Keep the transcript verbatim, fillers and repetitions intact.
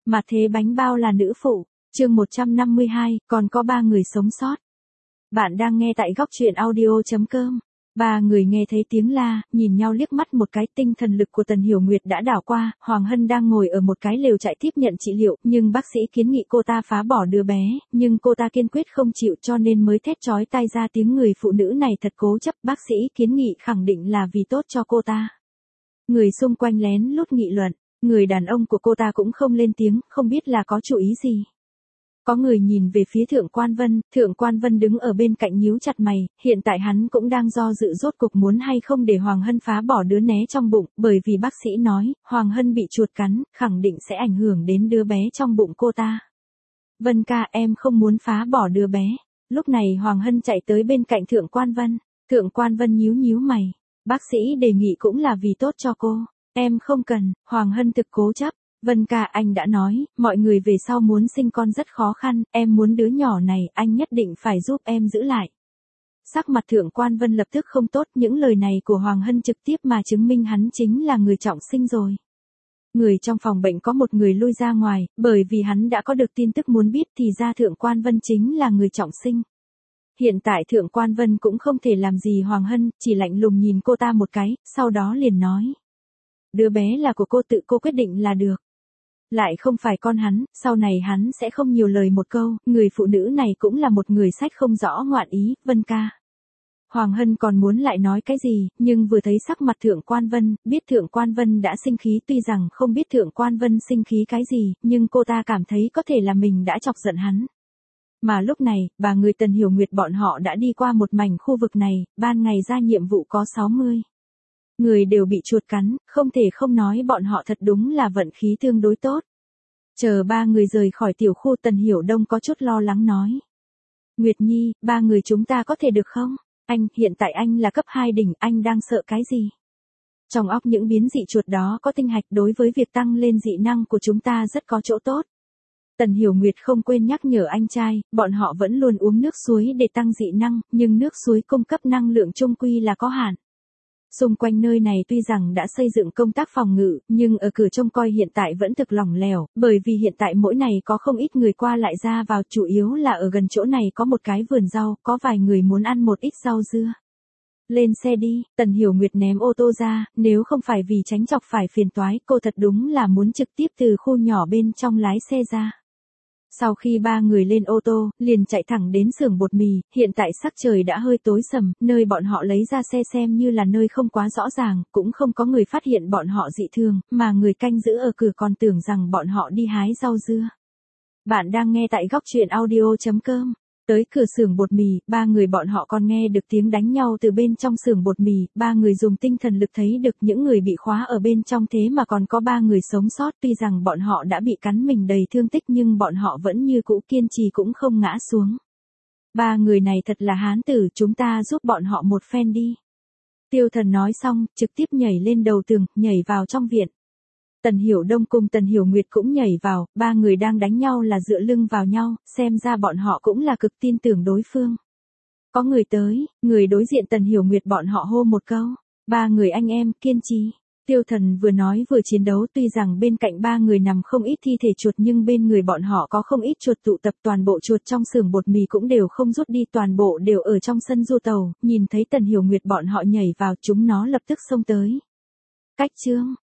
Mà thế bánh bao là nữ phụ, chương một trăm năm mươi hai, còn có ba người sống sót. Bạn đang nghe tại góc truyện audio.com. Ba người nghe thấy tiếng la, nhìn nhau liếc mắt một cái, tinh thần lực của Tần Hiểu Nguyệt đã đảo qua, Hoàng Hân đang ngồi ở một cái lều trại tiếp nhận trị liệu, nhưng bác sĩ kiến nghị cô ta phá bỏ đứa bé, nhưng cô ta kiên quyết không chịu cho nên mới thét chói tai ra tiếng. Người phụ nữ này thật cố chấp, bác sĩ kiến nghị khẳng định là vì tốt cho cô ta. Người xung quanh lén lút nghị luận, người đàn ông của cô ta cũng không lên tiếng, không biết là có chủ ý gì. Có người nhìn về phía Thượng Quan Vân, Thượng Quan Vân đứng ở bên cạnh nhíu chặt mày, hiện tại hắn cũng đang do dự rốt cục muốn hay không để Hoàng Hân phá bỏ đứa né trong bụng, bởi vì bác sĩ nói, Hoàng Hân bị chuột cắn, khẳng định sẽ ảnh hưởng đến đứa bé trong bụng cô ta. Vân ca, em không muốn phá bỏ đứa bé. Lúc này Hoàng Hân chạy tới bên cạnh Thượng Quan Vân, Thượng Quan Vân nhíu nhíu mày, bác sĩ đề nghị cũng là vì tốt cho cô. Em không cần, Hoàng Hân thực cố chấp. Vân ca, anh đã nói, mọi người về sau muốn sinh con rất khó khăn, em muốn đứa nhỏ này, anh nhất định phải giúp em giữ lại. Sắc mặt Thượng Quan Vân lập tức không tốt, những lời này của Hoàng Hân trực tiếp mà chứng minh hắn chính là người trọng sinh rồi. Người trong phòng bệnh có một người lui ra ngoài, bởi vì hắn đã có được tin tức muốn biết thì ra Thượng Quan Vân chính là người trọng sinh. Hiện tại Thượng Quan Vân cũng không thể làm gì Hoàng Hân, chỉ lạnh lùng nhìn cô ta một cái, sau đó liền nói. Đứa bé là của cô, tự cô quyết định là được. Lại không phải con hắn, sau này hắn sẽ không nhiều lời một câu, người phụ nữ này cũng là một người sách không rõ ngoạn ý, Vân ca. Hoàng Hân còn muốn lại nói cái gì, nhưng vừa thấy sắc mặt Thượng Quan Vân, biết Thượng Quan Vân đã sinh khí, tuy rằng không biết Thượng Quan Vân sinh khí cái gì, nhưng cô ta cảm thấy có thể là mình đã chọc giận hắn. Mà lúc này, bà người Tần Hiểu Nguyệt bọn họ đã đi qua một mảnh khu vực này, ban ngày ra nhiệm vụ có sáu mươi. Người đều bị chuột cắn, không thể không nói bọn họ thật đúng là vận khí tương đối tốt. Chờ ba người rời khỏi tiểu khu, Tần Hiểu Đông có chút lo lắng nói. Nguyệt Nhi, ba người chúng ta có thể được không? Anh, hiện tại anh là cấp hai đỉnh, anh đang sợ cái gì? Trong óc những biến dị chuột đó có tinh hạch, đối với việc tăng lên dị năng của chúng ta rất có chỗ tốt. Tần Hiểu Nguyệt không quên nhắc nhở anh trai, bọn họ vẫn luôn uống nước suối để tăng dị năng, nhưng nước suối cung cấp năng lượng chung quy là có hạn. Xung quanh nơi này tuy rằng đã xây dựng công tác phòng ngự, nhưng ở cửa trông coi hiện tại vẫn thực lỏng lẻo, bởi vì hiện tại mỗi ngày có không ít người qua lại ra vào, chủ yếu là ở gần chỗ này có một cái vườn rau, có vài người muốn ăn một ít rau dưa. Lên xe đi, Tần Hiểu Nguyệt ném ô tô ra, nếu không phải vì tránh chọc phải phiền toái, cô thật đúng là muốn trực tiếp từ khu nhỏ bên trong lái xe ra. Sau khi ba người lên ô tô, liền chạy thẳng đến xưởng bột mì, hiện tại sắc trời đã hơi tối sầm, nơi bọn họ lấy ra xe xem như là nơi không quá rõ ràng, cũng không có người phát hiện bọn họ dị thường, mà người canh giữ ở cửa còn tưởng rằng bọn họ đi hái rau dưa. Bạn đang nghe tại góc truyện audio.com. Tới cửa xưởng bột mì, ba người bọn họ còn nghe được tiếng đánh nhau từ bên trong xưởng bột mì, ba người dùng tinh thần lực thấy được những người bị khóa ở bên trong, thế mà còn có ba người sống sót, tuy rằng bọn họ đã bị cắn mình đầy thương tích nhưng bọn họ vẫn như cũ kiên trì cũng không ngã xuống. Ba người này thật là hán tử, chúng ta giúp bọn họ một phen đi. Tiêu Thần nói xong, trực tiếp nhảy lên đầu tường, nhảy vào trong viện. Tần Hiểu Đông cùng Tần Hiểu Nguyệt cũng nhảy vào, ba người đang đánh nhau là dựa lưng vào nhau, xem ra bọn họ cũng là cực tin tưởng đối phương. Có người tới, người đối diện Tần Hiểu Nguyệt bọn họ hô một câu, ba người anh em, kiên trì. Tiêu Thần vừa nói vừa chiến đấu, tuy rằng bên cạnh ba người nằm không ít thi thể chuột nhưng bên người bọn họ có không ít chuột tụ tập, toàn bộ chuột trong xưởng bột mì cũng đều không rút đi, toàn bộ đều ở trong sân du tàu, nhìn thấy Tần Hiểu Nguyệt bọn họ nhảy vào, chúng nó lập tức xông tới. Cách chương